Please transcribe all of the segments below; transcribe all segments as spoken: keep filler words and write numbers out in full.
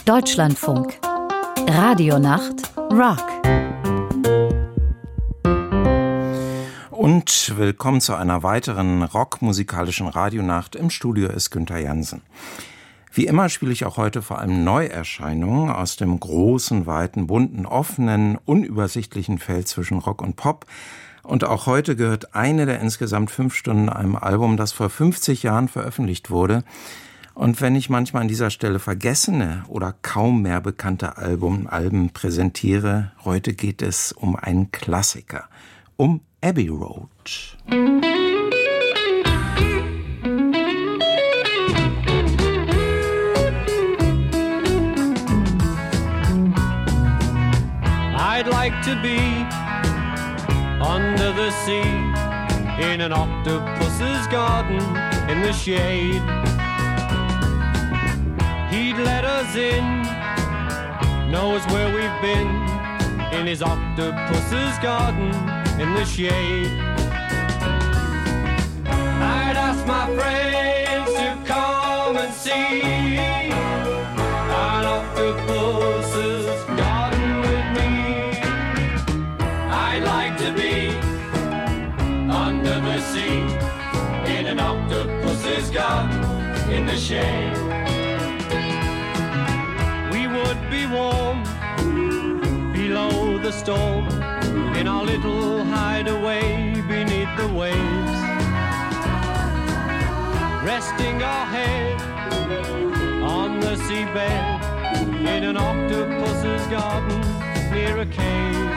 Deutschlandfunk. Radionacht Rock. Und willkommen zu einer weiteren rockmusikalischen Radionacht. Im Studio ist Günther Jansen. Wie immer spiele ich auch heute vor allem Neuerscheinungen aus dem großen, weiten, bunten, offenen, unübersichtlichen Feld zwischen Rock und Pop. Und auch heute gehört eine der insgesamt fünf Stunden einem Album, das vor fünfzig Jahren veröffentlicht wurde. Und wenn ich manchmal an dieser Stelle vergessene oder kaum mehr bekannte Album, Alben präsentiere, heute geht es um einen Klassiker, um Abbey Road. I'd like to be under the sea in an octopus's garden in the shade. He'd let us in, knows where we've been, in his octopus's garden in the shade. I'd ask my friends to come and see an octopus's garden with me. I'd like to be under the sea in an octopus's garden in the shade. Be warm below the storm in our little hideaway beneath the waves, resting our head on the seabed in an octopus's garden near a cave.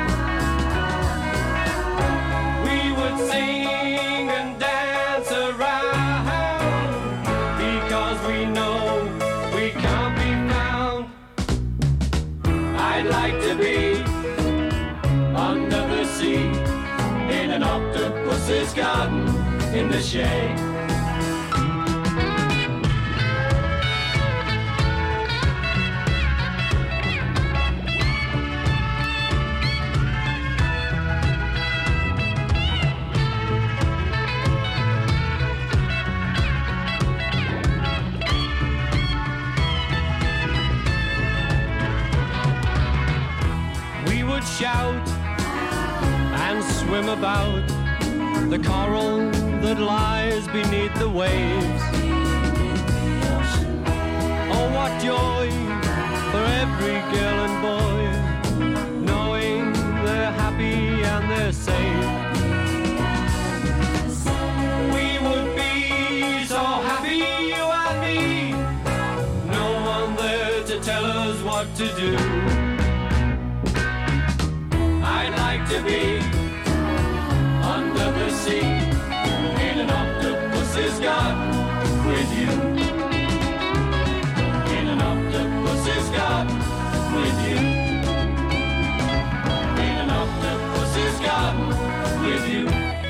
We would sing and dance around because we know we can't be found. I'd like to be under the sea in an octopus's garden in the shade. Shout and swim about the coral that lies beneath the waves. Oh, what joy for every girl and boy, knowing they're happy and they're safe. We would be so happy, you and me, no one there to tell us what to do. I'd like to be under the sea in an octopus's garden with you. In an octopus's garden with you. In an octopus's garden with you.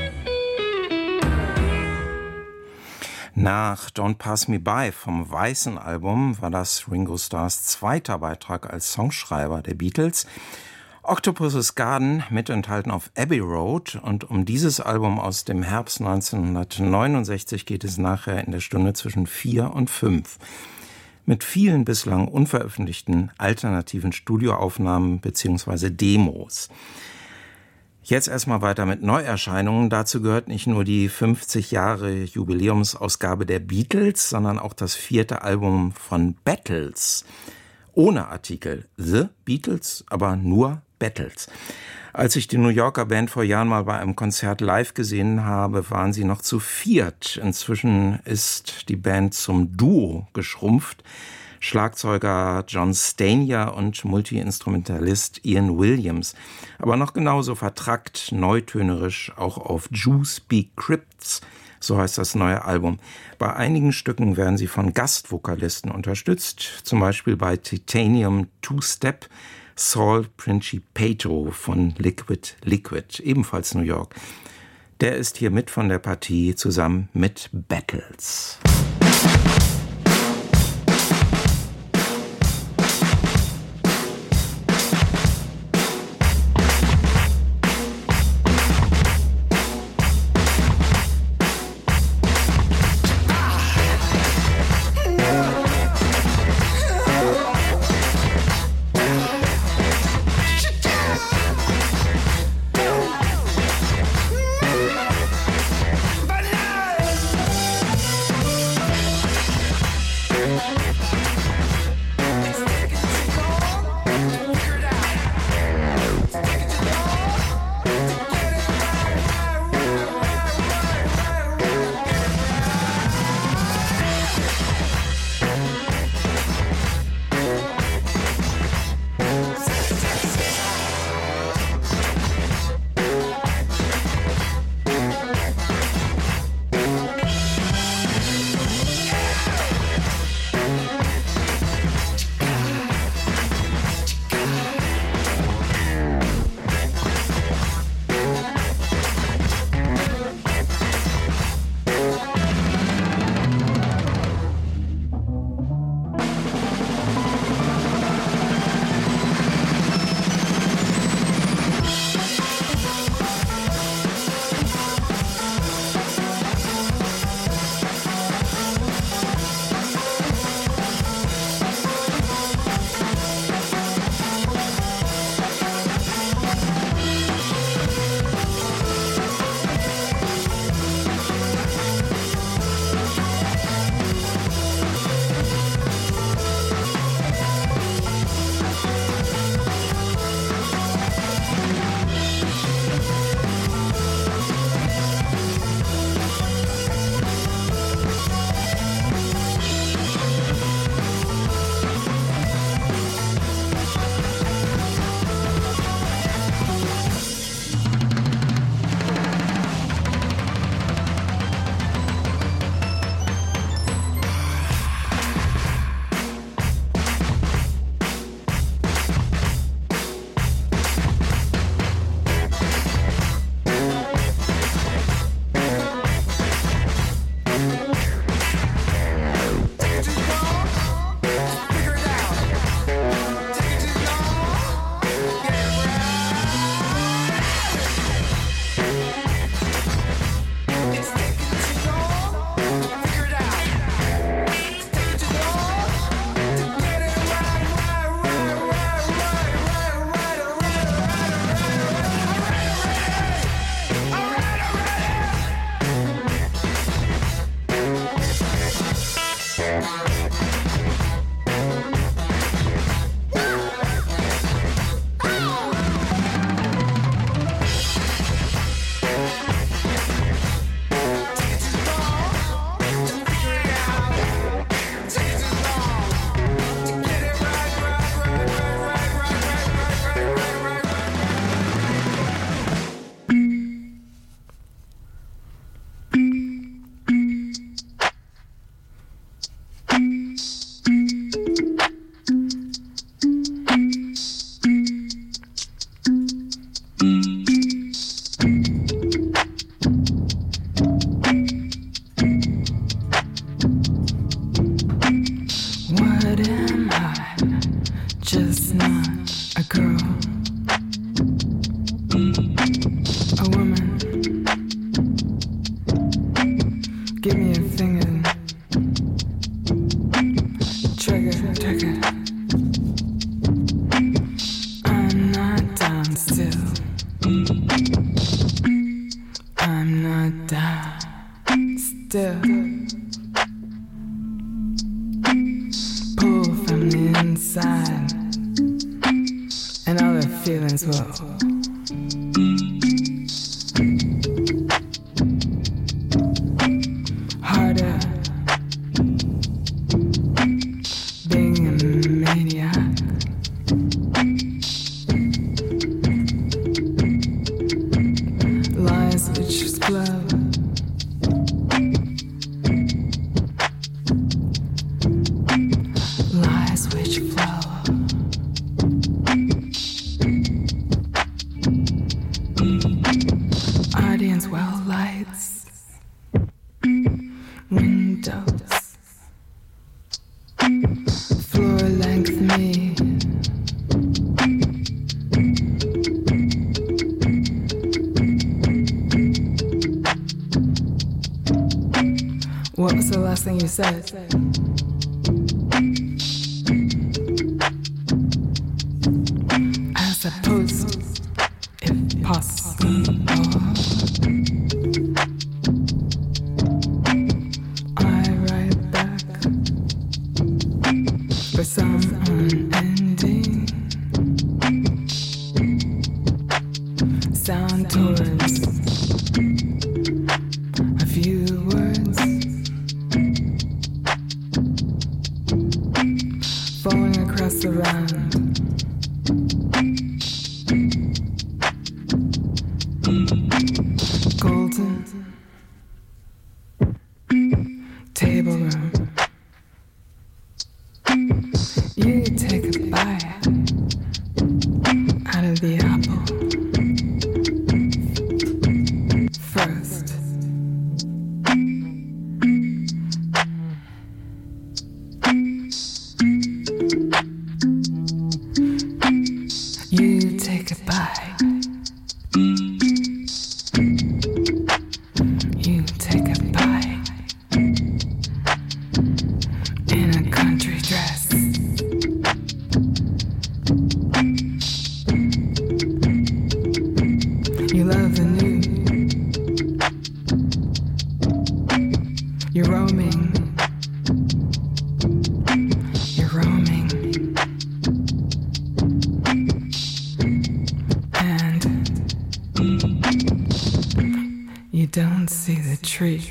Nach Don't Pass Me By vom Weißen Album war das Ringo Starrs zweiter Beitrag als Songschreiber der Beatles. Octopus's Garden mit enthalten auf Abbey Road, und um dieses Album aus dem Herbst neunzehnhundertneunundsechzig geht es nachher in der Stunde zwischen vier und fünf. Mit vielen bislang unveröffentlichten alternativen Studioaufnahmen bzw. Demos. Jetzt erstmal weiter mit Neuerscheinungen. Dazu gehört nicht nur die fünfzig Jahre Jubiläumsausgabe der Beatles, sondern auch das vierte Album von Battles. Ohne Artikel. The Beatles, aber nur Battles. Als ich die New Yorker Band vor Jahren mal bei einem Konzert live gesehen habe, waren sie noch zu viert. Inzwischen ist die Band zum Duo geschrumpft. Schlagzeuger John Stanier und Multi-Instrumentalist Ian Williams. Aber noch genauso vertrackt, neutönerisch, auch auf Jews Speak Crypts. So heißt das neue Album. Bei einigen Stücken werden sie von Gastvokalisten unterstützt, zum Beispiel bei Titanium Two-Step, Saul Principato von Liquid Liquid, ebenfalls New York. Der ist hier mit von der Partie zusammen mit Battles. trigger. I'm not down still. I'm not down still. Pull from the inside, and all the feelings will. Harder. Being a maniac. Lies which explode. Lies which flow. Audience well lights. Windows. Floor length me. What was the last thing you said? As opposed, if possible. I write back for some unending sound towards a few words falling across the round. Golden table room. You take a bite out of the apple first. You take a bite. You take a bite in a country dress. You love the new. You're roaming. You're roaming. And you don't see the tree.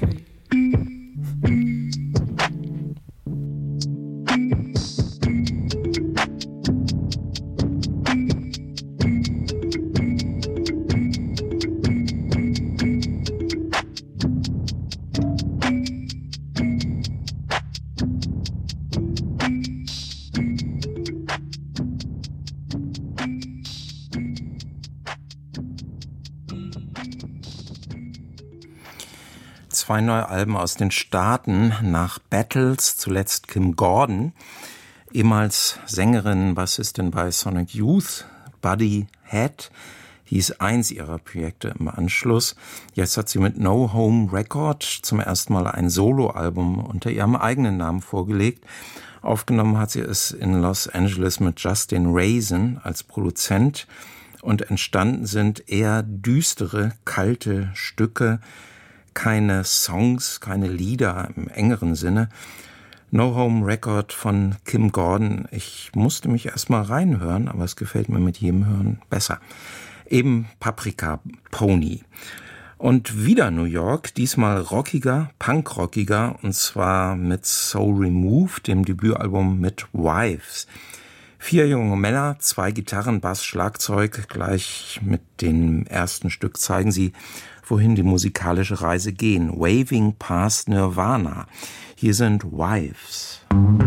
Zwei neue Alben aus den Staaten nach Battles, zuletzt Kim Gordon, ehemals Sängerin, Bassistin bei Sonic Youth, Buddy Head, hieß eins ihrer Projekte im Anschluss. Jetzt hat sie mit No Home Record zum ersten Mal ein Soloalbum unter ihrem eigenen Namen vorgelegt. Aufgenommen hat sie es in Los Angeles mit Justin Raisin als Produzent und entstanden sind eher düstere, kalte Stücke, keine Songs, keine Lieder im engeren Sinne. No Home Record von Kim Gordon. Ich musste mich erstmal reinhören, aber es gefällt mir mit jedem Hören besser. Eben Paprika Pony. Und wieder New York, diesmal rockiger, punkrockiger, und zwar mit Soul Removed, dem Debütalbum mit Wives. Vier junge Männer, zwei Gitarren, Bass, Schlagzeug. Gleich mit dem ersten Stück zeigen sie, wohin die musikalische Reise gehen. Waving Past Nirvana. Hier sind Wives.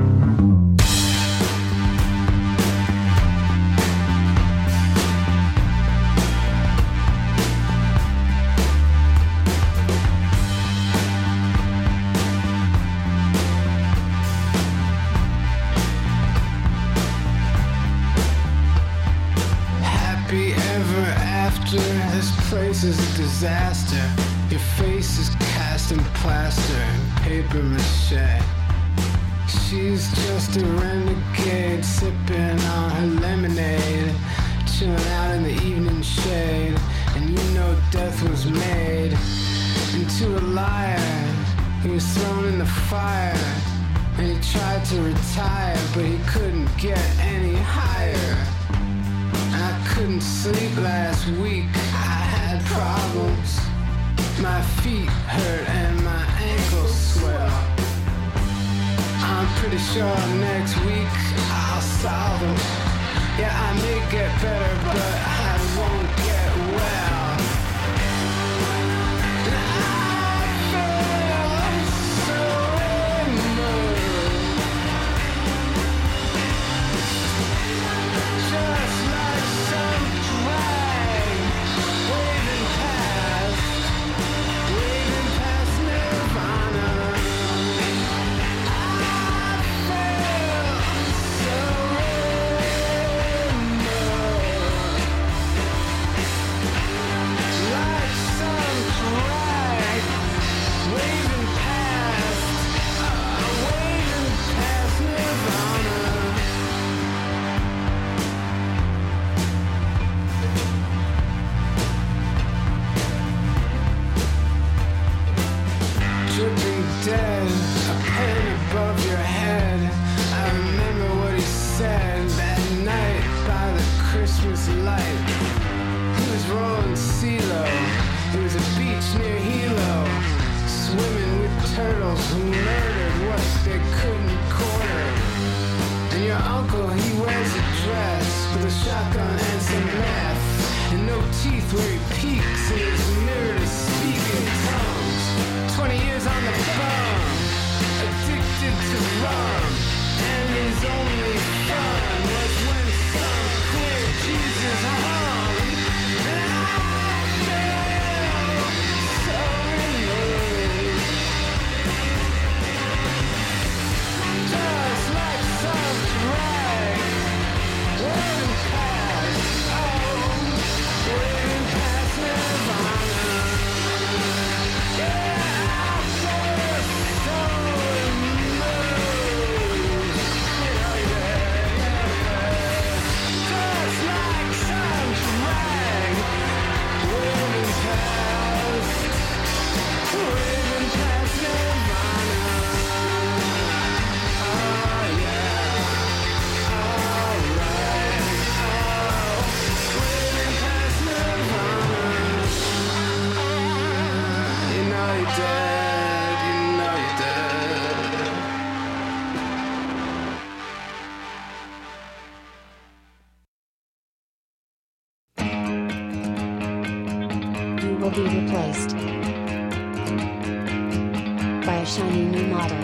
This place is a disaster. Your face is cast in plaster and paper mache. she's just a renegade, sipping on her lemonade, chilling out in the evening shade. And you know death was made into a liar. He was thrown in the fire, and he tried to retire, but he couldn't get any higher. I couldn't sleep last week, I had problems. My feet hurt and my ankles swell. I'm pretty sure next week I'll solve them. Yeah, I may get better, but I won't get well. And I feel so removed, just like some drag waving past, waving past Nirvana. I feel so removed, like some drag waving past, uh, waving past Nirvana. Dripping dead, a pen above your head. I remember what he said that night by the Christmas light. He was rolling CeeLo. It was a beach near Hilo, swimming with turtles who murdered what they couldn't quarter. And your uncle, he wears a dress with a shotgun and some meth, and no teeth where he peeks in his mirror to speak in tongues. Twenty years on the bum, addicted to rum, and his only fun was when some queer Jesus hung. And I feel so removed, just like some drag waving past, oh, waving past Nirvana. Yeah, I feel so removed, yeah, yeah. Just like some drag waving past, waving past Nirvana. Oh yeah, alright, oh, waving past Nirvana. You know you're dead, you know you're dead. You will be replaced by a shiny new model.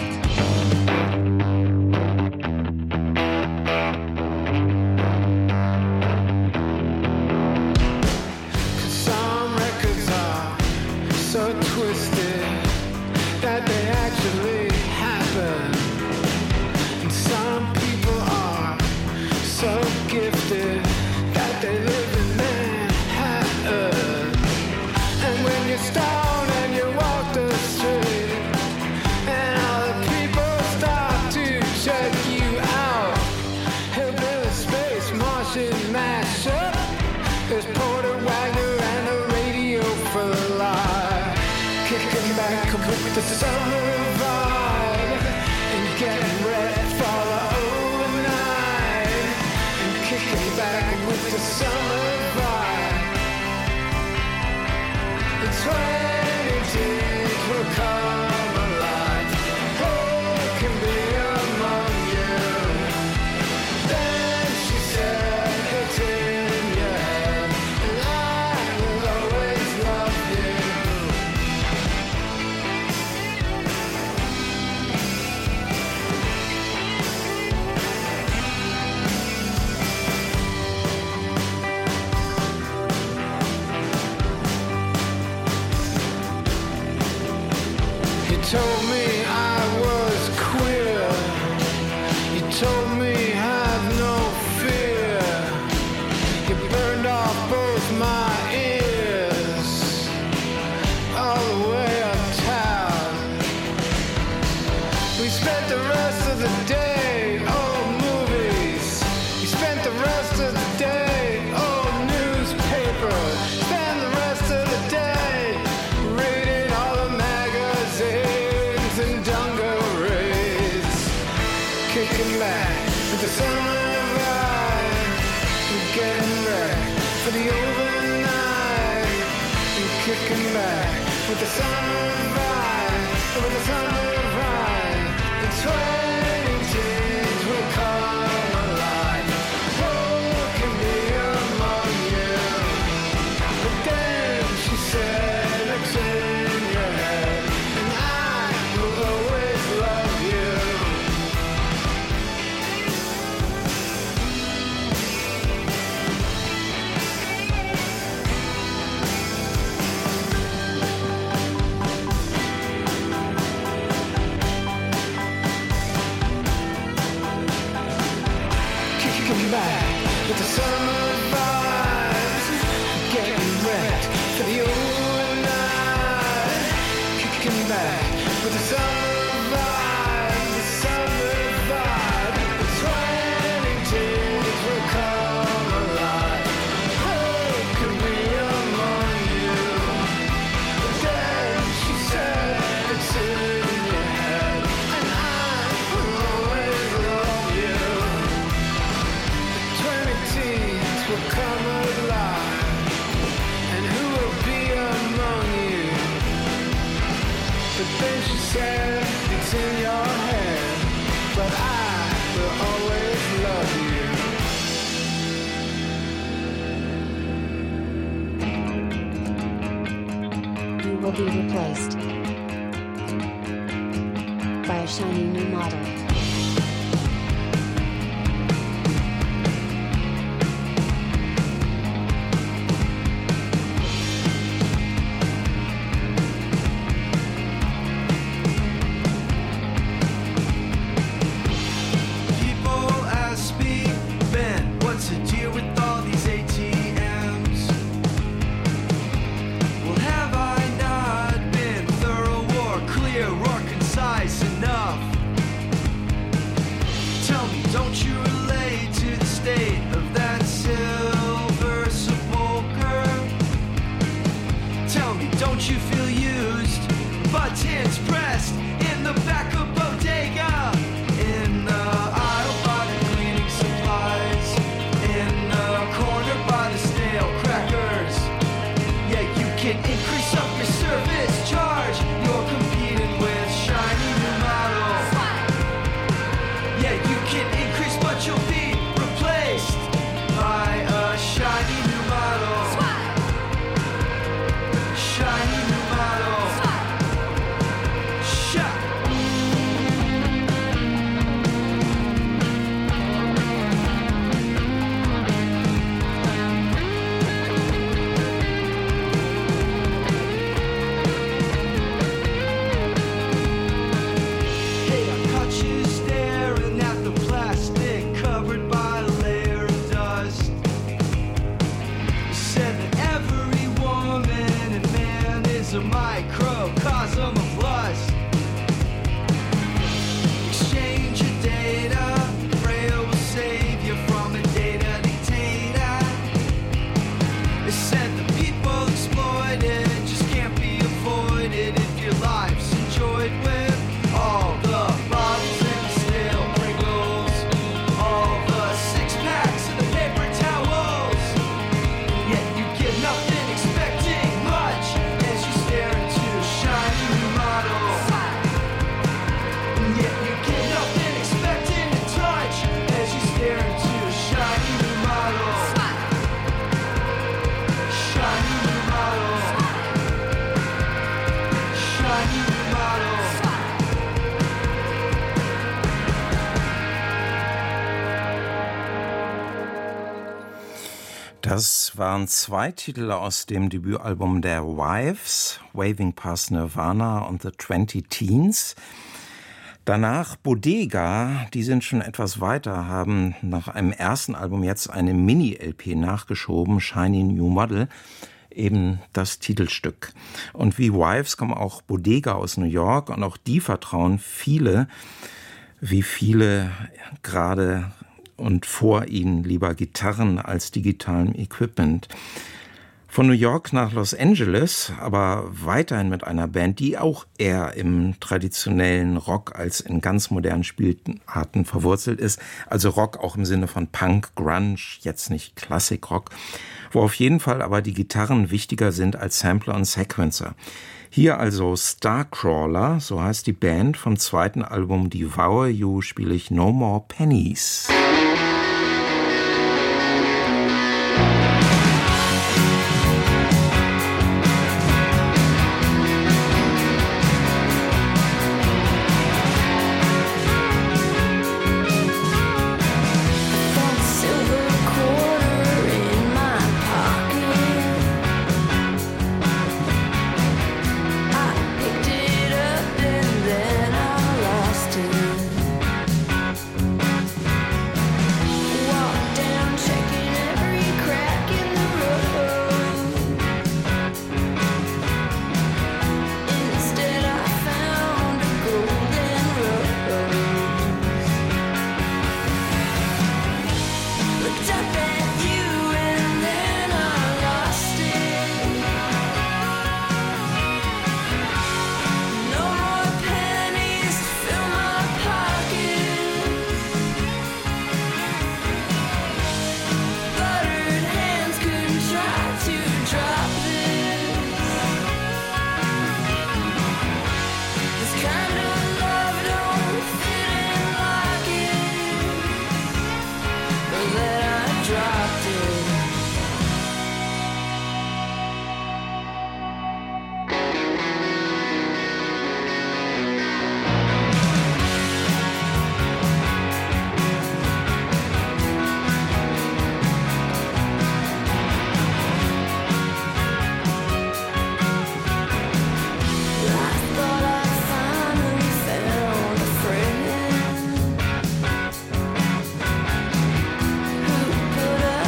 Some records are so twisted that they actually happen. And some people are so gifted that they live in Manhattan. And when you're stoned and you walk the street, and all the people start to check you out, hillbilly space Martian mashup. There's Porter Wagner and a radio for life, kicking back with the summer vibe and getting ready for the overnight, and kicking back with the summer vibe. The twenty-teens will come alive. Who can be among you? Then she said, it's in your head, and I will always love you. for the overnight. And kicking back with the summer vibe, with the summer vibe. The twenty teens will come alive. Who can be among you? But then she said, it's in your head, and I will always love you. Kicking back with the summer vibes, getting wrecked for the overnight. Kicking back with the summer vibe, the summer vibe. The twenty teens will come alive. Who can be among you? But then she said, it's in your head, and I will always love you. Twenty teens will come alive, and who will be among you? But then she said, it's in your head, but I will always love you. You will be replaced by a shiny new model. People ask me, Ben, what's the deal with all these A T Ms? Well, have I not been thorough or clear or concise enough? Tell me, don't you relate to the state of that silver sepulcher? Tell me, don't you feel used? Buttons pressed in the back of bodega, in the aisle by the cleaning supplies, in the corner by the stale crackers. Yeah, you can increase up your service charge. You're competing with shiny new models. Yeah, you can increase, but you'll be replaced by a shiny new model. Shiny new model. Shut. Hey, I caught you staring at the plastic covered by a layer of dust. You said that every woman and man is a microcosm of lust. Exchange your data, prayer will save you from a data dictator. They said the people exploited just can't be avoided if your life's enjoyed with all the bottles and the stale Pringles, all the six packs and the paper towels. Yet you get nothing expecting much as you stare into a shiny new model. And yet you get nothing expecting to touch as you stare into a shiny new model. Shiny new model. Shiny new model. Das waren zwei Titel aus dem Debütalbum der Wives, Waving Past Nirvana und The Twenty Teens. Danach Bodega, die sind schon etwas weiter, haben nach einem ersten Album jetzt eine Mini-L P nachgeschoben, Shiny New Model, eben das Titelstück. Und wie Wives kommen auch Bodega aus New York und auch die vertrauen viele, wie viele gerade und vor ihnen lieber Gitarren als digitalem Equipment. Von New York nach Los Angeles, aber weiterhin mit einer Band, die auch eher im traditionellen Rock als in ganz modernen Spielarten verwurzelt ist. Also Rock auch im Sinne von Punk, Grunge, jetzt nicht Klassikrock, wo auf jeden Fall aber die Gitarren wichtiger sind als Sampler und Sequencer. Hier also Starcrawler, so heißt die Band, vom zweiten Album Devour You spiele ich No More Pennies. Put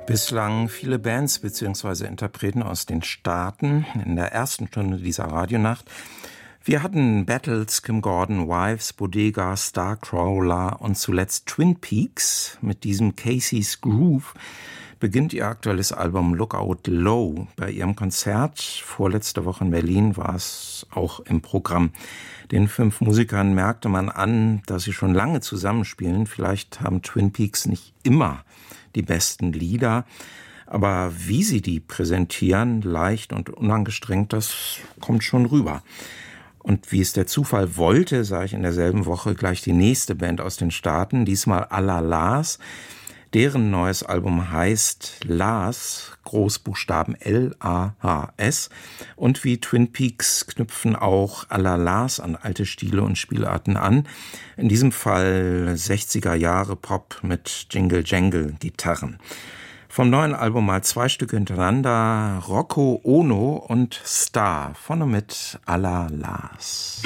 Bislang viele Bands bzw. Interpreten aus den Staaten in der ersten Stunde dieser Radionacht. Wir hatten Battles, Kim Gordon, Wives, Bodega, Starcrawler und zuletzt Twin Peaks. Mit diesem Casey's Groove beginnt ihr aktuelles Album Lookout Low. Bei ihrem Konzert vorletzte Woche in Berlin war es auch im Programm. Den fünf Musikern merkte man an, dass sie schon lange zusammenspielen. Vielleicht haben Twin Peaks nicht immer die besten Lieder, aber wie sie die präsentieren, leicht und unangestrengt, das kommt schon rüber. Und wie es der Zufall wollte, sah ich in derselben Woche gleich die nächste Band aus den Staaten, diesmal à la Las. Deren neues Album heißt Las, Großbuchstaben L A H S. Und wie Twin Peaks knüpfen auch à la Las an alte Stile und Spielarten an. In diesem Fall sechziger Jahre Pop mit Jingle-Jangle-Gitarren. Vom neuen Album mal zwei Stücke hintereinander, Rocco Ono und Star, vorne mit à la Las.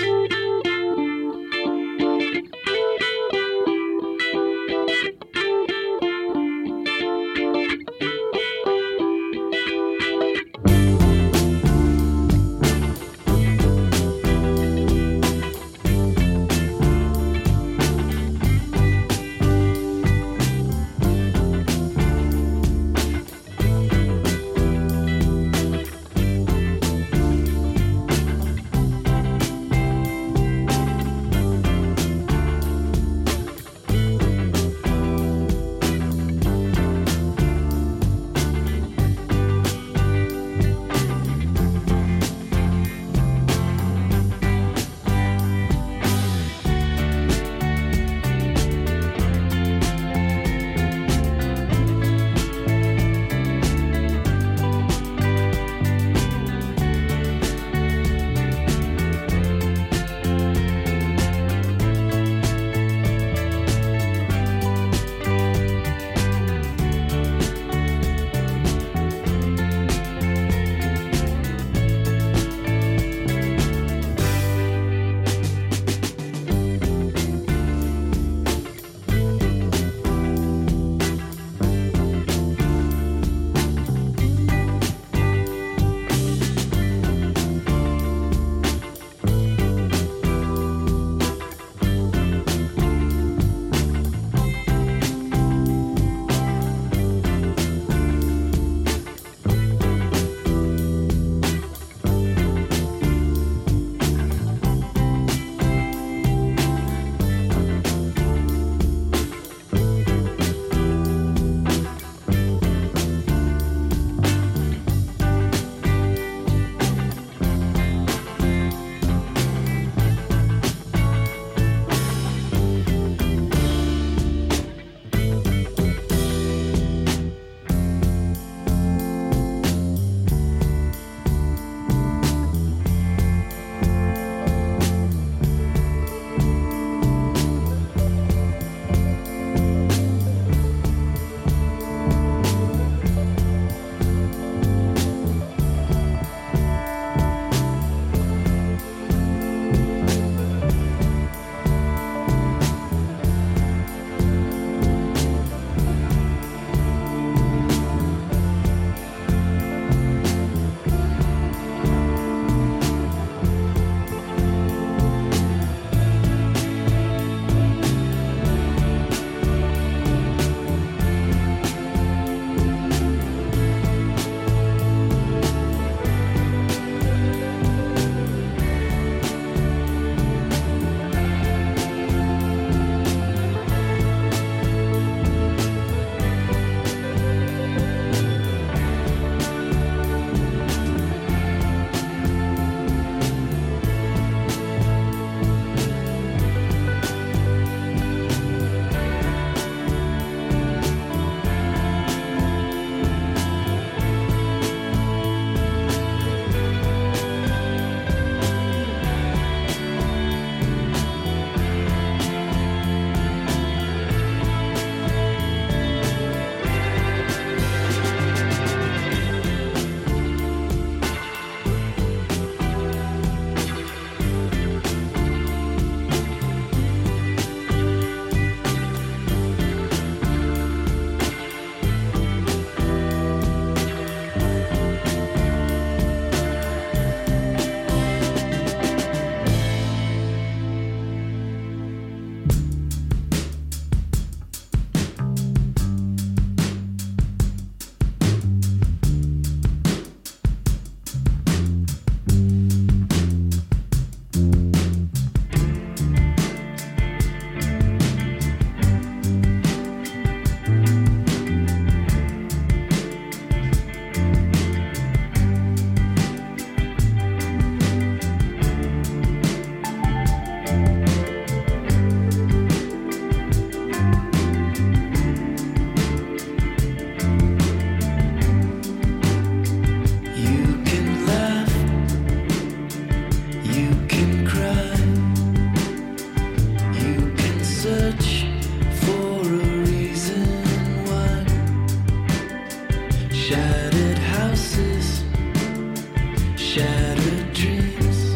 shattered dreams,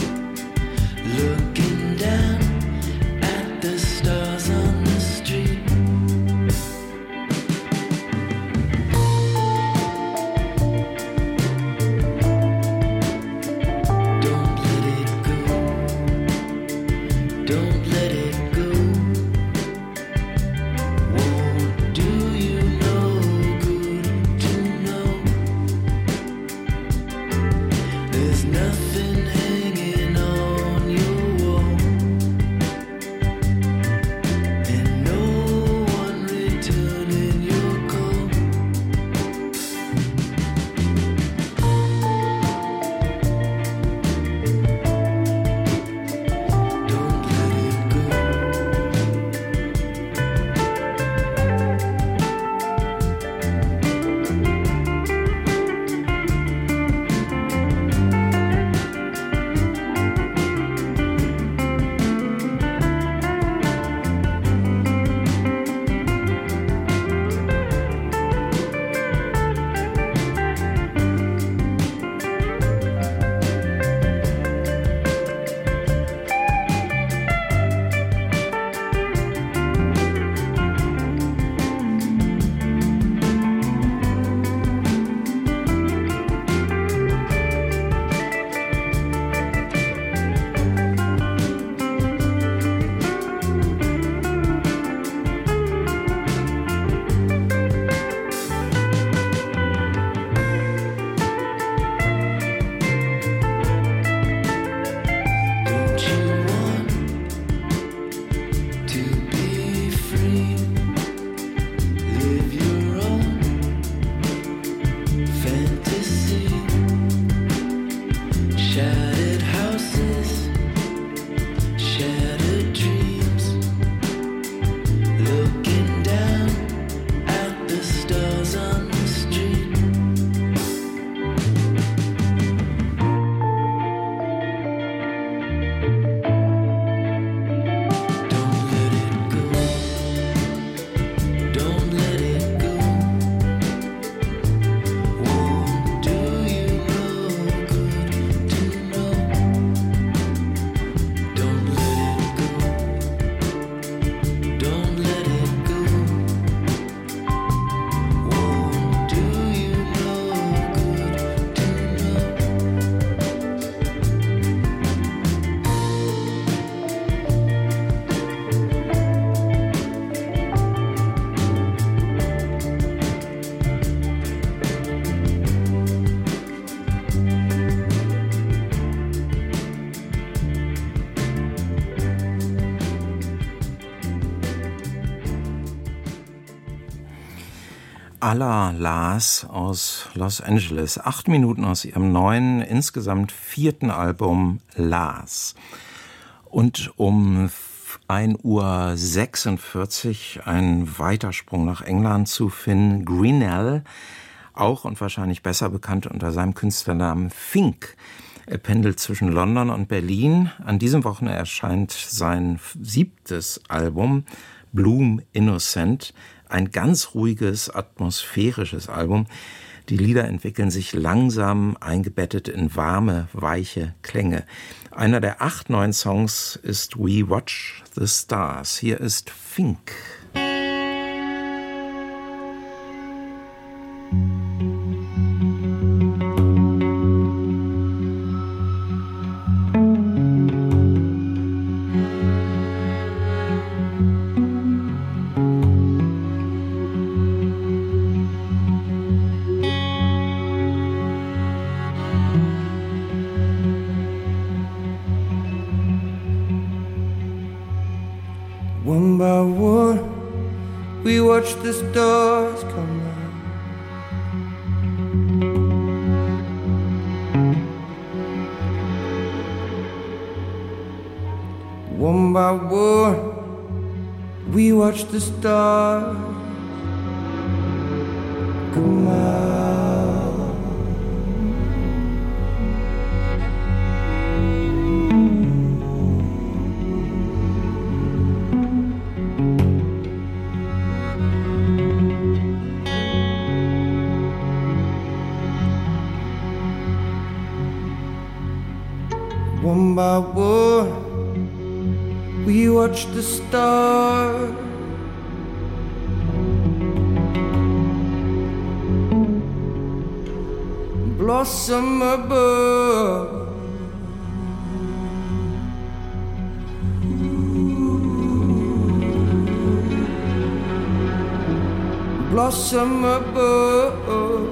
looking down at the stars on the street. Don't let it go, don't let it go. Won't do you no good to know there's nothing hanging on your wall, and no one returning your call. Don't let it go. Don't you want to be free? Live your own fantasy. Shattered houses, shattered dreams, looking down at the stars on the street. Don't let it go. Don't let it go. Won't do you no good to know. Don't let it go. Don't let it go. Won't do you no good to know. Alla Las aus Los Angeles. Acht Minuten aus ihrem neuen, insgesamt vierten Album Las. Und um ein Uhr sechsundvierzig ein Weitersprung nach England zu Finn Greenell, auch und wahrscheinlich besser bekannt unter seinem Künstlernamen Fink. Er pendelt zwischen London und Berlin. An diesem Wochenende erscheint sein siebtes Album, Bloom Innocent. Ein ganz ruhiges, atmosphärisches Album. Die Lieder entwickeln sich langsam, eingebettet in warme, weiche Klänge. Einer der acht neuen Songs ist We Watch the Stars. Hier ist Fink. One by one, we watch the stars come out. One by one, we watch the stars come out. One by one, we watch the stars. Blossom above. Blossom above.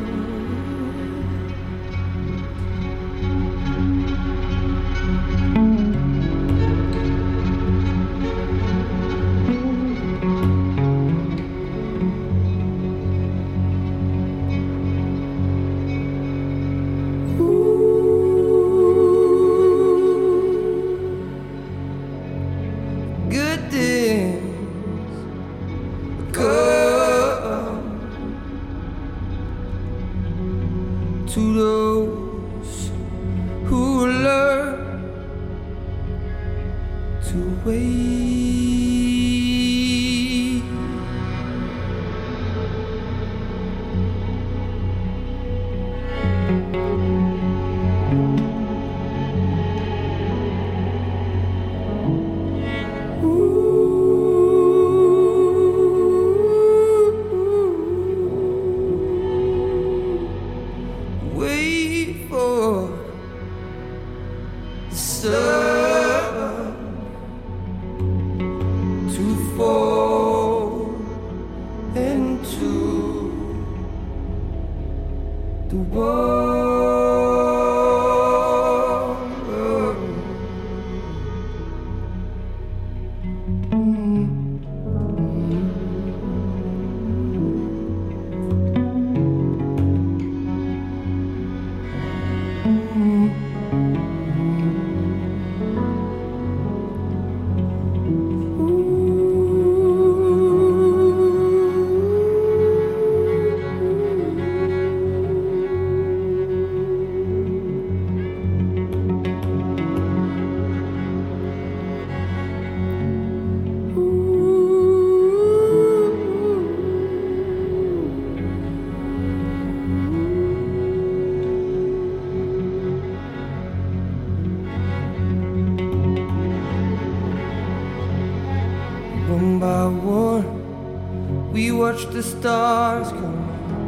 The stars come.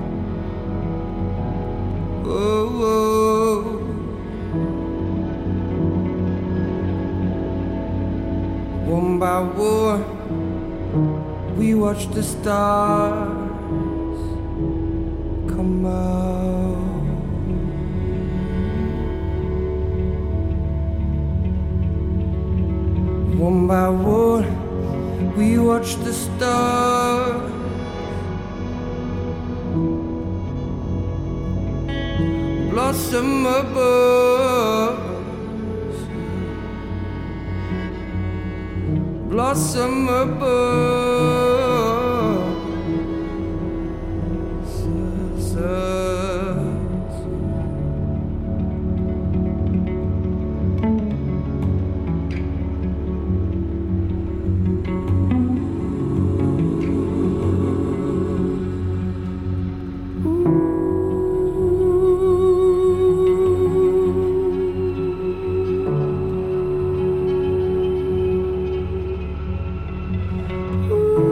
Oh, oh. One by one, we watch the stars come out. One by one, we watch the stars. Blossom above, blossom above. Ooh.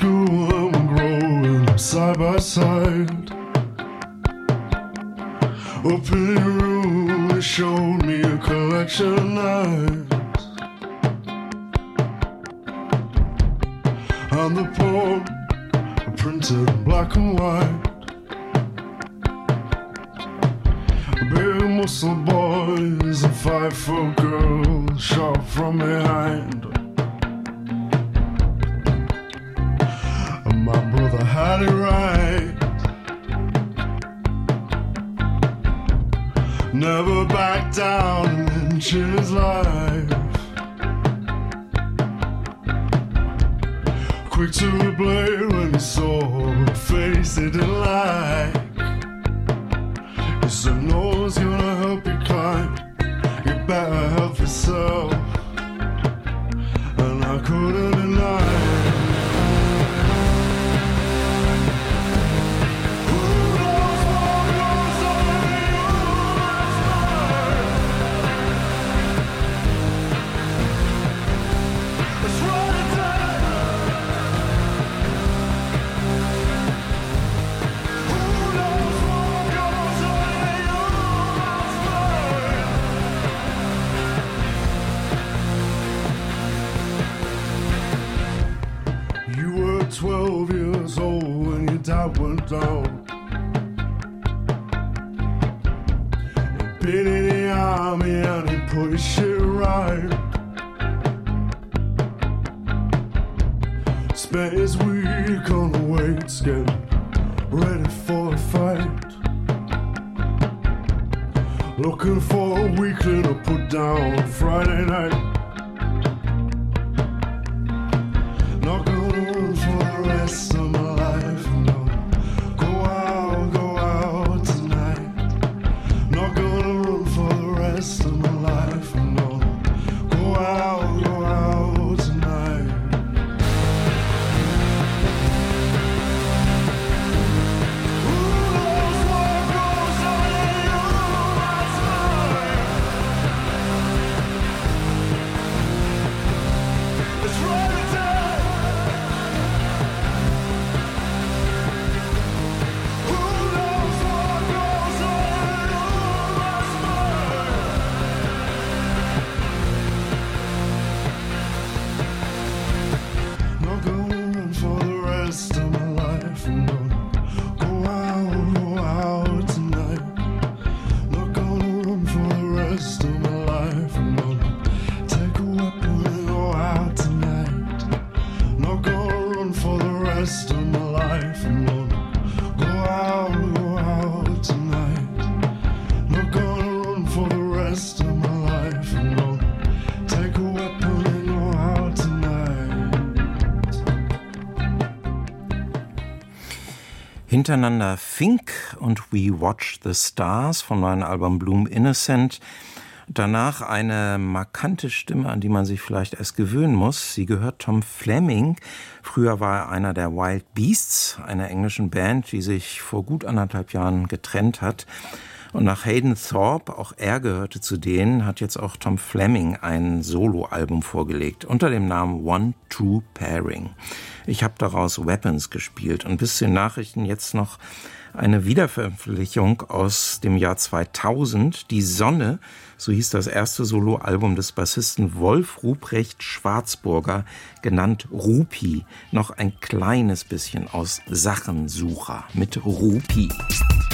school and we're growing side by side. Up in your room, they showed me a collection of knives, and the porn printed in black and white. Big muscle boys and five foot girls shot from behind. And my brother had it right. Never back down an inch in his life. Quick to the blade when he saw a face he didn't like. He said, no one's gonna help you climb. You better help yourself. And I couldn't deny it. Twelve years old when your dad went down. He'd been in the army and he put his shit right. Spent his week on the weights, getting ready for a fight. Looking for a weekly to put down on Friday night. Not gonna run for the rest of my life, no. Go out, go out tonight. Not gonna run for the rest of my life, no. Go out, go out tonight. Who knows what goes on in your mind? It's right there. Hintereinander Fink und We Watch the Stars vom neuen Album Bloom Innocent. Danach eine markante Stimme, an die man sich vielleicht erst gewöhnen muss. Sie gehört Tom Fleming. Früher war er einer der Wild Beasts, einer englischen Band, die sich vor gut anderthalb Jahren getrennt hat. Und nach Hayden Thorpe, auch er gehörte zu denen, hat jetzt auch Tom Fleming ein Soloalbum vorgelegt, unter dem Namen One True Pairing. Ich habe daraus Weapons gespielt und bis zu den Nachrichten jetzt noch eine Wiederveröffentlichung aus dem Jahr zweitausend. Die Sonne, so hieß das erste Soloalbum des Bassisten Wolf Ruprecht Schwarzburger, genannt Rupi. Noch ein kleines bisschen aus Sachensucher mit Rupi.